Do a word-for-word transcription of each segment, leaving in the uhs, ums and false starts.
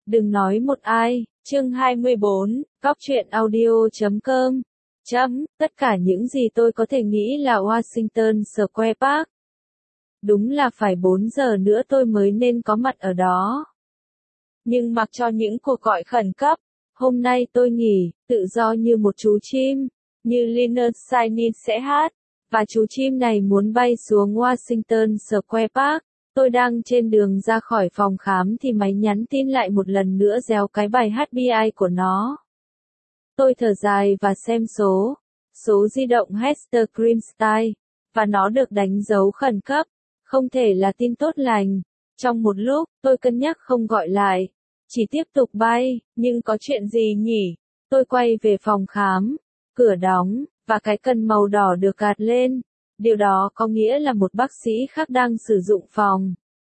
Đừng nói một ai, chương hai mươi bốn, góc truyện audio chấm com. Chấm, tất cả những gì tôi có thể nghĩ là Washington Square Park. Đúng là phải bốn giờ nữa tôi mới nên có mặt ở đó. Nhưng mặc cho những cuộc gọi khẩn cấp, hôm nay tôi nghỉ, tự do như một chú chim, như Lynyrd Skynyrd sẽ hát, và chú chim này muốn bay xuống Washington Square Park. Tôi đang trên đường ra khỏi phòng khám thì máy nhắn tin lại một lần nữa réo cái bài hát bi ai của nó. Tôi thở dài và xem số, số di động Hester Grimstine, và nó được đánh dấu khẩn cấp, không thể là tin tốt lành. Trong một lúc, tôi cân nhắc không gọi lại, chỉ tiếp tục bay, nhưng có chuyện gì nhỉ? Tôi quay về phòng khám, cửa đóng, và cái cần màu đỏ được gạt lên. Điều đó có nghĩa là một bác sĩ khác đang sử dụng phòng.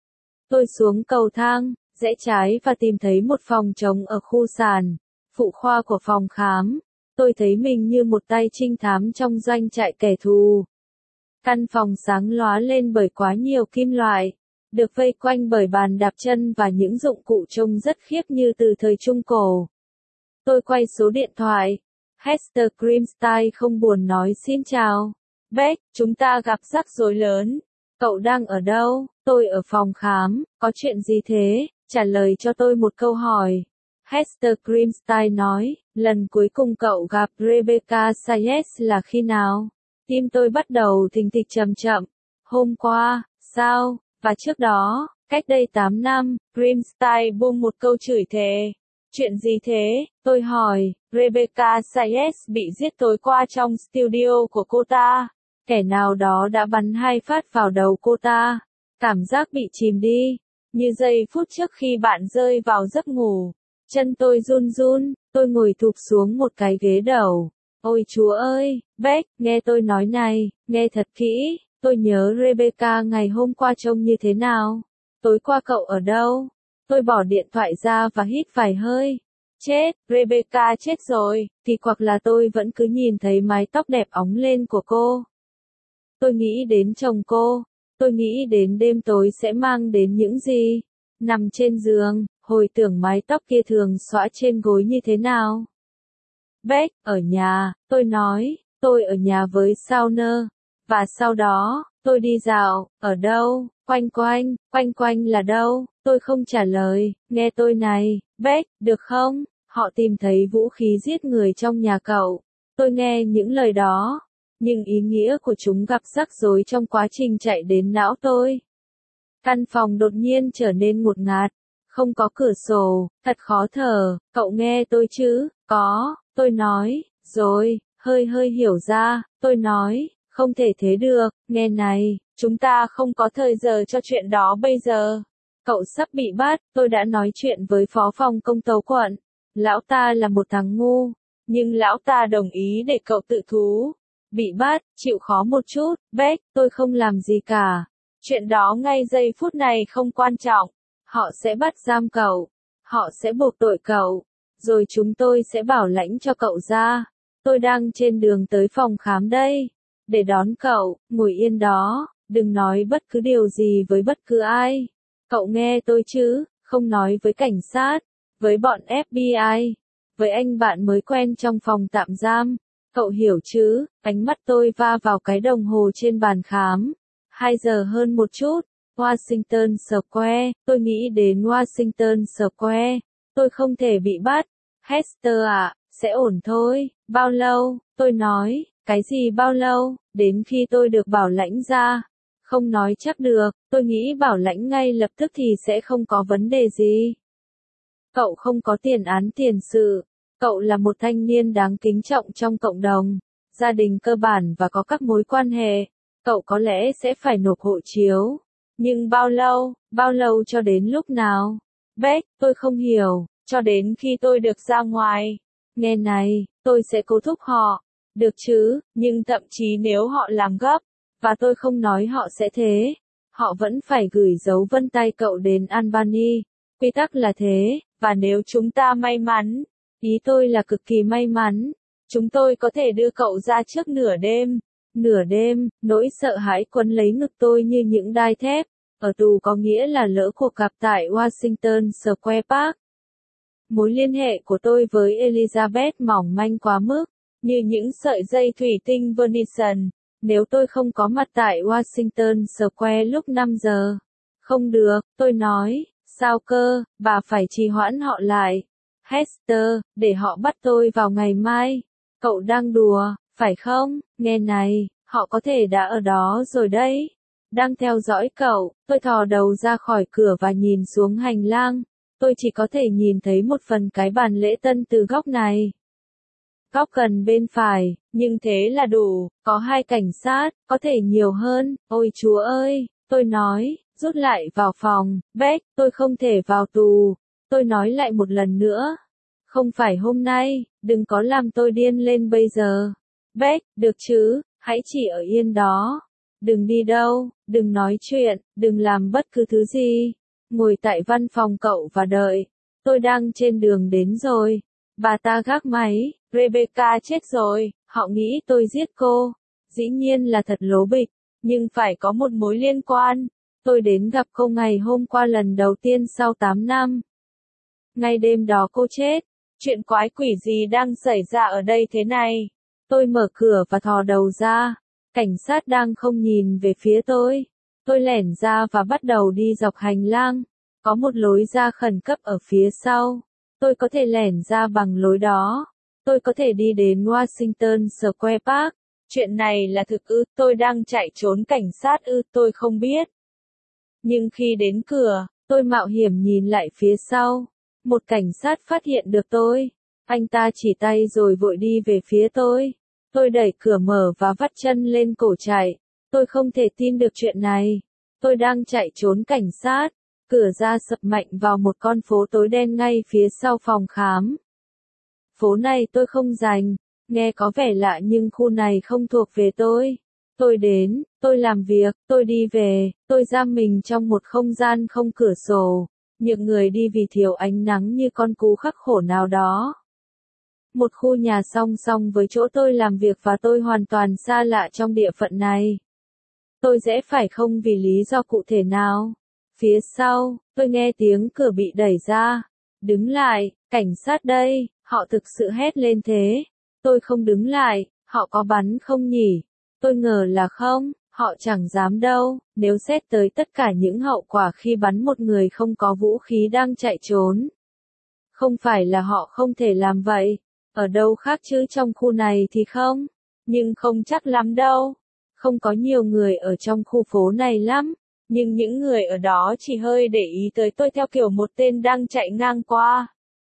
Tôi xuống cầu thang, rẽ trái và tìm thấy một phòng trống ở khu sàn, phụ khoa của phòng khám. Tôi thấy mình như một tay trinh thám trong doanh trại kẻ thù. Căn phòng sáng lóa lên bởi quá nhiều kim loại, được vây quanh bởi bàn đạp chân và những dụng cụ trông rất khiếp như từ thời Trung Cổ. Tôi quay số điện thoại. Hester Grimstine không buồn nói xin chào. Beck, chúng ta gặp rắc rối lớn. Cậu đang ở đâu? Tôi ở phòng khám. Có chuyện gì thế? Trả lời cho tôi một câu hỏi. Hester Grimstine nói, lần cuối cùng cậu gặp Rebecca Sayers là khi nào? Tim tôi bắt đầu thình thịch chậm chậm. Hôm qua, sao? Và trước đó, cách đây tám năm, Grimstine buông một câu chửi thề. Chuyện gì thế? Tôi hỏi. Rebecca Sayers bị giết tối qua trong studio của cô ta. Kẻ nào đó đã bắn hai phát vào đầu cô ta. Cảm giác bị chìm đi, như giây phút trước khi bạn rơi vào giấc ngủ. Chân tôi run run, tôi ngồi thụp xuống một cái ghế đầu. Ôi Chúa ơi, Beck, nghe tôi nói này, nghe thật kỹ. Tôi nhớ Rebecca ngày hôm qua trông như thế nào. Tối qua cậu ở đâu? Tôi bỏ điện thoại ra và hít vài hơi. Chết, Rebecca chết rồi, thì hoặc là tôi vẫn cứ nhìn thấy mái tóc đẹp óng lên của cô. Tôi nghĩ đến chồng cô, tôi nghĩ đến đêm tối sẽ mang đến những gì. Nằm trên giường, hồi tưởng mái tóc kia thường xõa trên gối như thế nào. Beck, ở nhà, tôi nói, tôi ở nhà với Sauner. Và sau đó, tôi đi dạo, ở đâu, quanh quanh, quanh quanh là đâu, tôi không trả lời, nghe tôi này, Beck, được không? Họ tìm thấy vũ khí giết người trong nhà cậu. Tôi nghe những lời đó, nhưng ý nghĩa của chúng gặp rắc rối trong quá trình chạy đến não tôi. Căn phòng đột nhiên trở nên ngột ngạt, không có cửa sổ, thật khó thở, cậu nghe tôi chứ? Có, tôi nói, rồi, hơi hơi hiểu ra, tôi nói, không thể thế được, nghe này, chúng ta không có thời giờ cho chuyện đó bây giờ. Cậu sắp bị bắt, tôi đã nói chuyện với phó phòng công tố quận. Lão ta là một thằng ngu, nhưng lão ta đồng ý để cậu tự thú. Bị bắt, chịu khó một chút, Beck, tôi không làm gì cả. Chuyện đó ngay giây phút này không quan trọng. Họ sẽ bắt giam cậu. Họ sẽ buộc tội cậu. Rồi chúng tôi sẽ bảo lãnh cho cậu ra. Tôi đang trên đường tới phòng khám đây. Để đón cậu, ngồi yên đó, đừng nói bất cứ điều gì với bất cứ ai. Cậu nghe tôi chứ, không nói với cảnh sát, với bọn ép bê i, với anh bạn mới quen trong phòng tạm giam. Cậu hiểu chứ? Ánh mắt tôi va vào cái đồng hồ trên bàn khám. Hai giờ hơn một chút. Washington Square, tôi nghĩ đến Washington Square. Tôi không thể bị bắt. Hester ạ, sẽ ổn thôi. Bao lâu? Tôi nói, cái gì bao lâu? Đến khi tôi được bảo lãnh ra. Không nói chắc được, tôi nghĩ bảo lãnh ngay lập tức thì sẽ không có vấn đề gì. Cậu không có tiền án tiền sự. Cậu là một thanh niên đáng kính trọng trong cộng đồng, gia đình cơ bản và có các mối quan hệ. Cậu có lẽ sẽ phải nộp hộ chiếu. Nhưng bao lâu, bao lâu cho đến lúc nào? Beck, tôi không hiểu, cho đến khi tôi được ra ngoài. Nghe này, tôi sẽ cố thúc họ. Được chứ, nhưng thậm chí nếu họ làm gấp, và tôi không nói họ sẽ thế, họ vẫn phải gửi dấu vân tay cậu đến Albany. Quy tắc là thế, và nếu chúng ta may mắn, ý tôi là cực kỳ may mắn, chúng tôi có thể đưa cậu ra trước nửa đêm. Nửa đêm, nỗi sợ hãi quấn lấy ngực tôi như những đai thép. Ở tù có nghĩa là lỡ cuộc gặp tại Washington Square Park. Mối liên hệ của tôi với Elizabeth mỏng manh quá mức, như những sợi dây thủy tinh Venetian. Nếu tôi không có mặt tại Washington Square lúc năm giờ. Không được, tôi nói, sao cơ, bà phải trì hoãn họ lại. Hester, để họ bắt tôi vào ngày mai. Cậu đang đùa, phải không? Nghe này, họ có thể đã ở đó rồi đấy. Đang theo dõi cậu, tôi thò đầu ra khỏi cửa và nhìn xuống hành lang. Tôi chỉ có thể nhìn thấy một phần cái bàn lễ tân từ góc này. Góc gần bên phải, nhưng thế là đủ, có hai cảnh sát, có thể nhiều hơn, ôi chúa ơi, tôi nói, rút lại vào phòng, Beck, tôi không thể vào tù, tôi nói lại một lần nữa, không phải hôm nay, đừng có làm tôi điên lên bây giờ, Beck, được chứ, hãy chỉ ở yên đó, đừng đi đâu, đừng nói chuyện, đừng làm bất cứ thứ gì, ngồi tại văn phòng cậu và đợi, tôi đang trên đường đến rồi. Bà ta gác máy, Rebecca chết rồi, họ nghĩ tôi giết cô. Dĩ nhiên là thật lố bịch, nhưng phải có một mối liên quan. Tôi đến gặp cô ngày hôm qua lần đầu tiên sau tám năm. Ngay đêm đó cô chết. Chuyện quái quỷ gì đang xảy ra ở đây thế này? Tôi mở cửa và thò đầu ra. Cảnh sát đang không nhìn về phía tôi. Tôi lẻn ra và bắt đầu đi dọc hành lang. Có một lối ra khẩn cấp ở phía sau. Tôi có thể lẻn ra bằng lối đó. Tôi có thể đi đến Washington Square Park. Chuyện này là thực ư, tôi đang chạy trốn cảnh sát ư, tôi không biết. Nhưng khi đến cửa, tôi mạo hiểm nhìn lại phía sau. Một cảnh sát phát hiện được tôi. Anh ta chỉ tay rồi vội đi về phía tôi. Tôi đẩy cửa mở và vắt chân lên cổ chạy. Tôi không thể tin được chuyện này. Tôi đang chạy trốn cảnh sát. Cửa ra sập mạnh vào một con phố tối đen ngay phía sau phòng khám. Phố này tôi không rành, nghe có vẻ lạ nhưng khu này không thuộc về tôi. Tôi đến, tôi làm việc, tôi đi về, tôi giam mình trong một không gian không cửa sổ. Những người đi vì thiếu ánh nắng như con cú khắc khổ nào đó. Một khu nhà song song với chỗ tôi làm việc và tôi hoàn toàn xa lạ trong địa phận này. Tôi rẽ phải không vì lý do cụ thể nào. Phía sau, tôi nghe tiếng cửa bị đẩy ra. Đứng lại, cảnh sát đây, họ thực sự hét lên thế. Tôi không đứng lại, họ có bắn không nhỉ? Tôi ngờ là không, họ chẳng dám đâu, nếu xét tới tất cả những hậu quả khi bắn một người không có vũ khí đang chạy trốn. Không phải là họ không thể làm vậy, ở đâu khác chứ trong khu này thì không, nhưng không chắc lắm đâu. Không có nhiều người ở trong khu phố này lắm. Nhưng những người ở đó chỉ hơi để ý tới tôi theo kiểu một tên đang chạy ngang qua.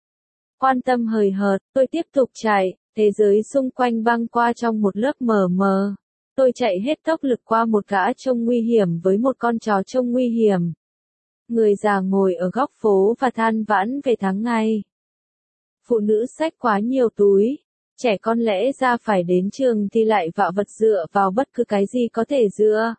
Quan tâm hời hợt, tôi tiếp tục chạy, thế giới xung quanh băng qua trong một lớp mờ mờ. Tôi chạy hết tốc lực qua một gã trông nguy hiểm với một con chó trông nguy hiểm. Người già ngồi ở góc phố và than vãn về tháng ngày. Phụ nữ xách quá nhiều túi. Trẻ con lẽ ra phải đến trường thì lại vạ vật dựa vào bất cứ cái gì có thể dựa.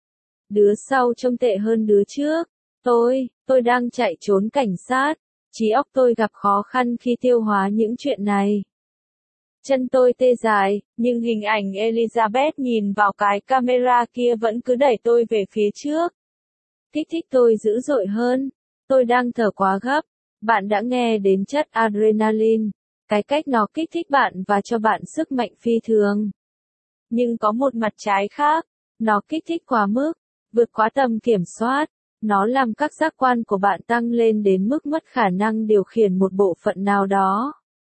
Đứa sau trông tệ hơn đứa trước. Tôi, tôi đang chạy trốn cảnh sát. Trí óc tôi gặp khó khăn khi tiêu hóa những chuyện này. Chân tôi tê dại, nhưng hình ảnh Elizabeth nhìn vào cái camera kia vẫn cứ đẩy tôi về phía trước. Kích thích tôi dữ dội hơn. Tôi đang thở quá gấp. Bạn đã nghe đến chất adrenaline. Cái cách nó kích thích bạn và cho bạn sức mạnh phi thường. Nhưng có một mặt trái khác. Nó kích thích quá mức. Vượt quá tầm kiểm soát, nó làm các giác quan của bạn tăng lên đến mức mất khả năng điều khiển một bộ phận nào đó.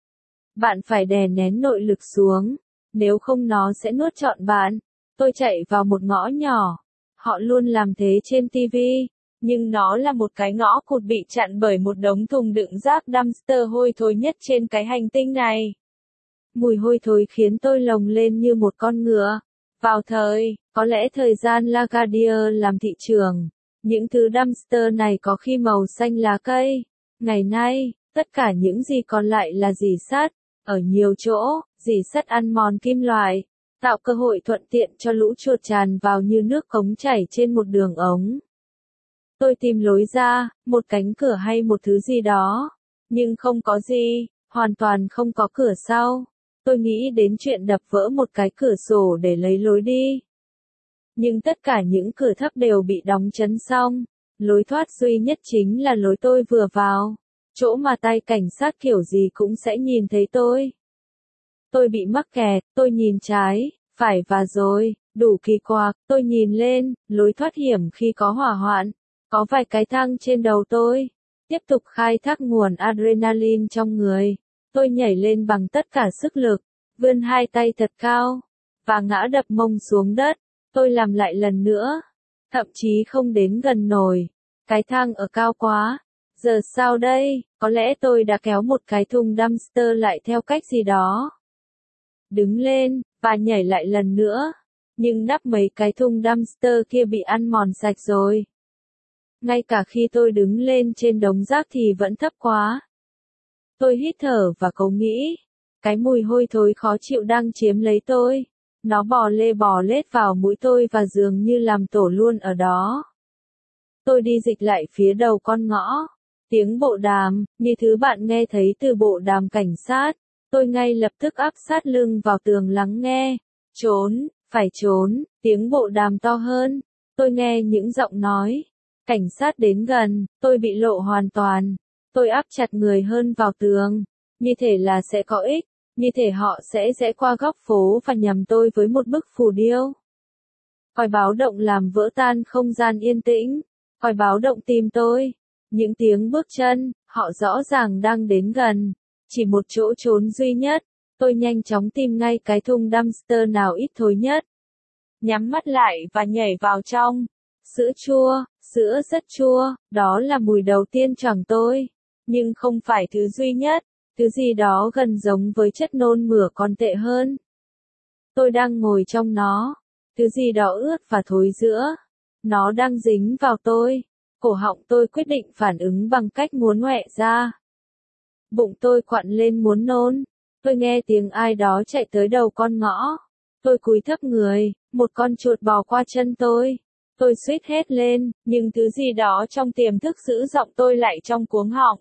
Bạn phải đè nén nội lực xuống, nếu không nó sẽ nuốt trọn bạn. Tôi chạy vào một ngõ nhỏ, họ luôn làm thế trên ti vi, nhưng nó là một cái ngõ cụt bị chặn bởi một đống thùng đựng rác dumpster hôi thối nhất trên cái hành tinh này. Mùi hôi thối khiến tôi lồng lên như một con ngựa. Vào thời, có lẽ thời gian Lagardère làm thị trường, những thứ dumpster này có khi màu xanh lá cây. Ngày nay, tất cả những gì còn lại là rỉ sắt. Ở nhiều chỗ, rỉ sắt ăn mòn kim loại, tạo cơ hội thuận tiện cho lũ chuột tràn vào như nước cống chảy trên một đường ống. Tôi tìm lối ra, một cánh cửa hay một thứ gì đó, nhưng không có gì, hoàn toàn không có cửa sau. Tôi nghĩ đến chuyện đập vỡ một cái cửa sổ để lấy lối đi. Nhưng tất cả những cửa thấp đều bị đóng chấn xong. Lối thoát duy nhất chính là lối tôi vừa vào. chỗ mà tay cảnh sát kiểu gì cũng sẽ nhìn thấy tôi. Tôi bị mắc kẹt, tôi nhìn trái, phải và rồi, đủ kỳ quặc, tôi nhìn lên, lối thoát hiểm khi có hỏa hoạn, có vài cái thang trên đầu tôi. Tiếp tục khai thác nguồn adrenaline trong người, tôi nhảy lên bằng tất cả sức lực, vươn hai tay thật cao, và ngã đập mông xuống đất. Tôi làm lại lần nữa, thậm chí không đến gần nổi, cái thang ở cao quá. Giờ sao đây, có lẽ tôi đã kéo một cái thùng dumpster lại theo cách gì đó. Đứng lên, và nhảy lại lần nữa, nhưng nắp mấy cái thùng dumpster kia bị ăn mòn sạch rồi. Ngay cả khi tôi đứng lên trên đống rác thì vẫn thấp quá. Tôi hít thở và cố nghĩ, cái mùi hôi thối khó chịu đang chiếm lấy tôi. Nó bò lê bò lết vào mũi tôi và dường như làm tổ luôn ở đó. Tôi đi dịch lại phía đầu con ngõ. Tiếng bộ đàm, như thứ bạn nghe thấy từ bộ đàm cảnh sát. Tôi ngay lập tức áp sát lưng vào tường lắng nghe. Trốn, phải trốn, tiếng bộ đàm to hơn. Tôi nghe những giọng nói. Cảnh sát đến gần, tôi bị lộ hoàn toàn. Tôi áp chặt người hơn vào tường. Như thể là sẽ có ích. Như thể họ sẽ rẽ qua góc phố và nhầm tôi với một bức phù điêu. Còi báo động làm vỡ tan không gian yên tĩnh. Còi báo động tìm tôi. Những tiếng bước chân, họ rõ ràng đang đến gần. Chỉ một chỗ trốn duy nhất. Tôi nhanh chóng tìm ngay cái thùng dumpster nào ít thối nhất. Nhắm mắt lại và nhảy vào trong. Sữa chua, sữa rất chua, đó là mùi đầu tiên choàng tôi. Nhưng không phải thứ duy nhất. Thứ gì đó gần giống với chất nôn mửa còn tệ hơn. Tôi đang ngồi trong nó. Thứ gì đó ướt và thối rữa. Nó đang dính vào tôi. Cổ họng tôi quyết định phản ứng bằng cách muốn ngoẹ ra. Bụng tôi quặn lên muốn nôn. Tôi nghe tiếng ai đó chạy tới đầu con ngõ. Tôi cúi thấp người, một con chuột bò qua chân tôi. Tôi suýt hét lên, nhưng thứ gì đó trong tiềm thức giữ giọng tôi lại trong cuống họng.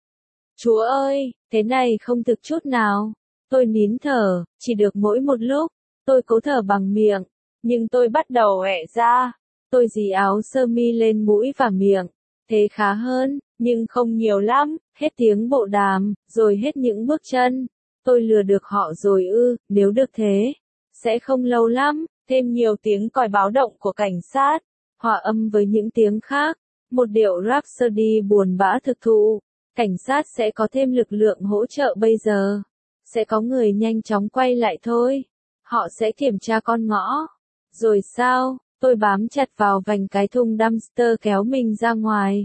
Chúa ơi, thế này không thực chút nào. Tôi nín thở, chỉ được mỗi một lúc. Tôi cố thở bằng miệng, nhưng tôi bắt đầu ẹ ra. Tôi dí áo sơ mi lên mũi và miệng. Thế khá hơn, nhưng không nhiều lắm. Hết tiếng bộ đàm, rồi hết những bước chân. Tôi lừa được họ rồi ư, nếu được thế. Sẽ không lâu lắm, thêm nhiều tiếng còi báo động của cảnh sát. Hòa âm với những tiếng khác. Một điệu Rhapsody buồn bã thực thụ. Cảnh sát sẽ có thêm lực lượng hỗ trợ bây giờ. Sẽ có người nhanh chóng quay lại thôi. Họ sẽ kiểm tra con ngõ. Rồi sao, tôi bám chặt vào vành cái thùng dumpster kéo mình ra ngoài.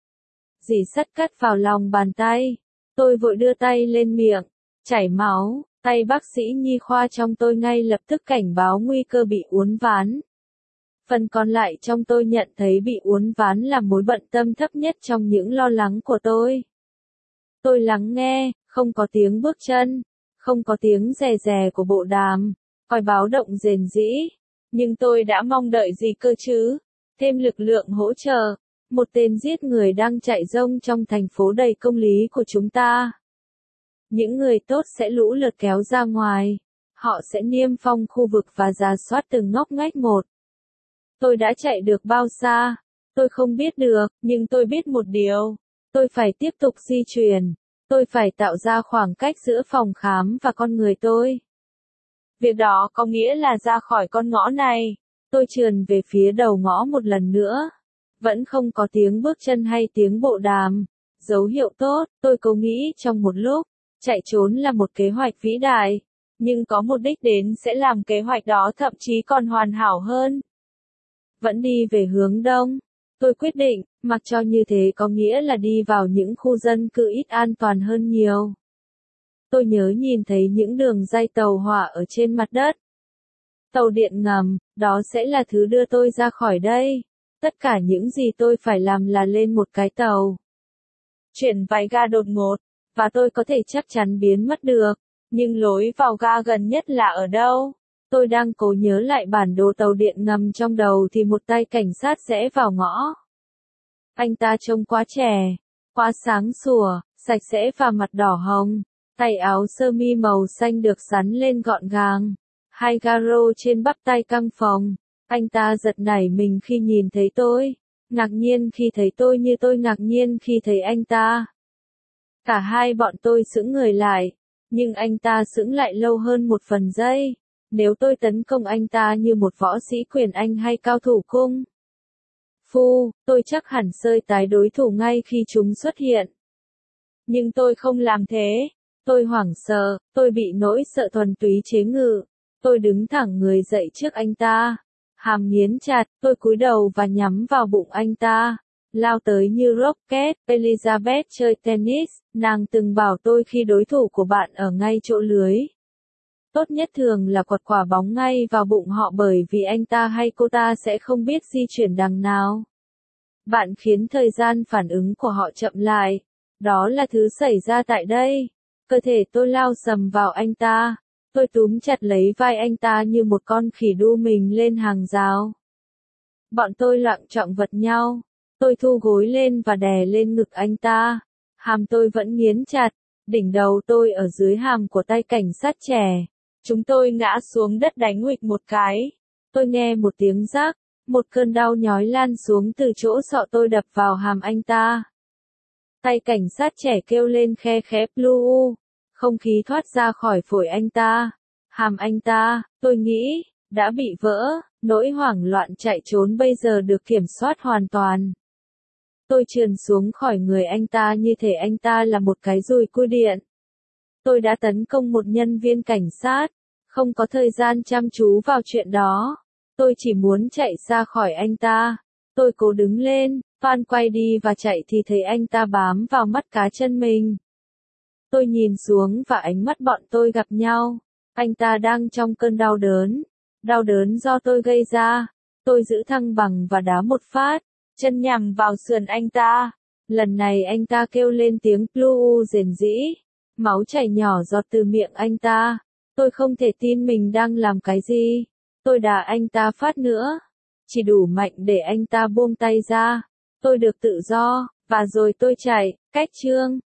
Dì sắt cắt vào lòng bàn tay. Tôi vội đưa tay lên miệng. Chảy máu, tay bác sĩ nhi khoa trong tôi ngay lập tức cảnh báo nguy cơ bị uốn ván. Phần còn lại trong tôi nhận thấy bị uốn ván là mối bận tâm thấp nhất trong những lo lắng của tôi. Tôi lắng nghe, không có tiếng bước chân, không có tiếng rè rè của bộ đàm, còi báo động rền rĩ. Nhưng tôi đã mong đợi gì cơ chứ? Thêm lực lượng hỗ trợ, một tên giết người đang chạy rông trong thành phố đầy công lý của chúng ta. Những người tốt sẽ lũ lượt kéo ra ngoài. Họ sẽ niêm phong khu vực và rà soát từng ngóc ngách một. Tôi đã chạy được bao xa? Tôi không biết được, nhưng tôi biết một điều. Tôi phải tiếp tục di chuyển. Tôi phải tạo ra khoảng cách giữa phòng khám và con người tôi. Việc đó có nghĩa là ra khỏi con ngõ này. Tôi trườn về phía đầu ngõ một lần nữa. Vẫn không có tiếng bước chân hay tiếng bộ đàm. Dấu hiệu tốt, tôi cố nghĩ trong một lúc. Chạy trốn là một kế hoạch vĩ đại. Nhưng có một đích đến sẽ làm kế hoạch đó thậm chí còn hoàn hảo hơn. Vẫn đi về hướng đông. Tôi quyết định, mặc cho như thế có nghĩa là đi vào những khu dân cư ít an toàn hơn nhiều. Tôi nhớ nhìn thấy những đường ray tàu hỏa ở trên mặt đất. Tàu điện ngầm, đó sẽ là thứ đưa tôi ra khỏi đây. Tất cả những gì tôi phải làm là lên một cái tàu. Chuyển vài ga đột ngột, và tôi có thể chắc chắn biến mất được. Nhưng lối vào ga gần nhất là ở đâu? Tôi đang cố nhớ lại bản đồ tàu điện ngầm trong đầu thì một tay cảnh sát rẽ vào ngõ. Anh ta trông quá trẻ, quá sáng sủa, sạch sẽ và mặt đỏ hồng. Tay áo sơ mi màu xanh được sắn lên gọn gàng. Hai garo trên bắp tay căng phồng. Anh ta giật nảy mình khi nhìn thấy tôi. Ngạc nhiên khi thấy tôi như tôi ngạc nhiên khi thấy anh ta. Cả hai bọn tôi sững người lại, nhưng anh ta sững lại lâu hơn một phần giây. Nếu tôi tấn công anh ta như một võ sĩ quyền Anh hay cao thủ cung Phu, tôi chắc hẳn sơi tái đối thủ ngay khi chúng xuất hiện. Nhưng tôi không làm thế. Tôi hoảng sợ, tôi bị nỗi sợ thuần túy chế ngự. Tôi đứng thẳng người dậy trước anh ta. Hàm nghiến chặt, tôi cúi đầu và nhắm vào bụng anh ta. Lao tới như rocket. Elizabeth chơi tennis, nàng từng bảo tôi khi đối thủ của bạn ở ngay chỗ lưới. Tốt nhất thường là quật quả bóng ngay vào bụng họ bởi vì anh ta hay cô ta sẽ không biết di chuyển đằng nào. Bạn khiến thời gian phản ứng của họ chậm lại. Đó là thứ xảy ra tại đây. Cơ thể tôi lao sầm vào anh ta. Tôi túm chặt lấy vai anh ta như một con khỉ đu mình lên hàng rào. Bọn tôi loạng choạng vật nhau. Tôi thu gối lên và đè lên ngực anh ta. Hàm tôi vẫn nghiến chặt. Đỉnh đầu tôi ở dưới hàm của tay cảnh sát trẻ. Chúng tôi ngã xuống đất đánh huỵch một cái. Tôi nghe một tiếng rắc. Một cơn đau nhói lan xuống từ chỗ sọ tôi đập vào hàm anh ta. Tay cảnh sát trẻ kêu lên khe khẽ blue. Không khí thoát ra khỏi phổi anh ta. Hàm anh ta, tôi nghĩ, đã bị vỡ. Nỗi hoảng loạn chạy trốn bây giờ được kiểm soát hoàn toàn. Tôi trườn xuống khỏi người anh ta như thể anh ta là một cái dùi cui điện. Tôi đã tấn công một nhân viên cảnh sát. Không có thời gian chăm chú vào chuyện đó. Tôi chỉ muốn chạy ra khỏi anh ta. Tôi cố đứng lên, Phan quay đi và chạy thì thấy anh ta bám vào mắt cá chân mình. Tôi nhìn xuống và ánh mắt bọn tôi gặp nhau. Anh ta đang trong cơn đau đớn. Đau đớn do tôi gây ra. Tôi giữ thăng bằng và đá một phát. Chân nhằm vào sườn anh ta. Lần này anh ta kêu lên tiếng blue rền rĩ. Máu chảy nhỏ giọt từ miệng anh ta. Tôi không thể tin mình đang làm cái gì. Tôi đá anh ta phát nữa. Chỉ đủ mạnh để anh ta buông tay ra. Tôi được tự do, và rồi tôi chạy, cách chương.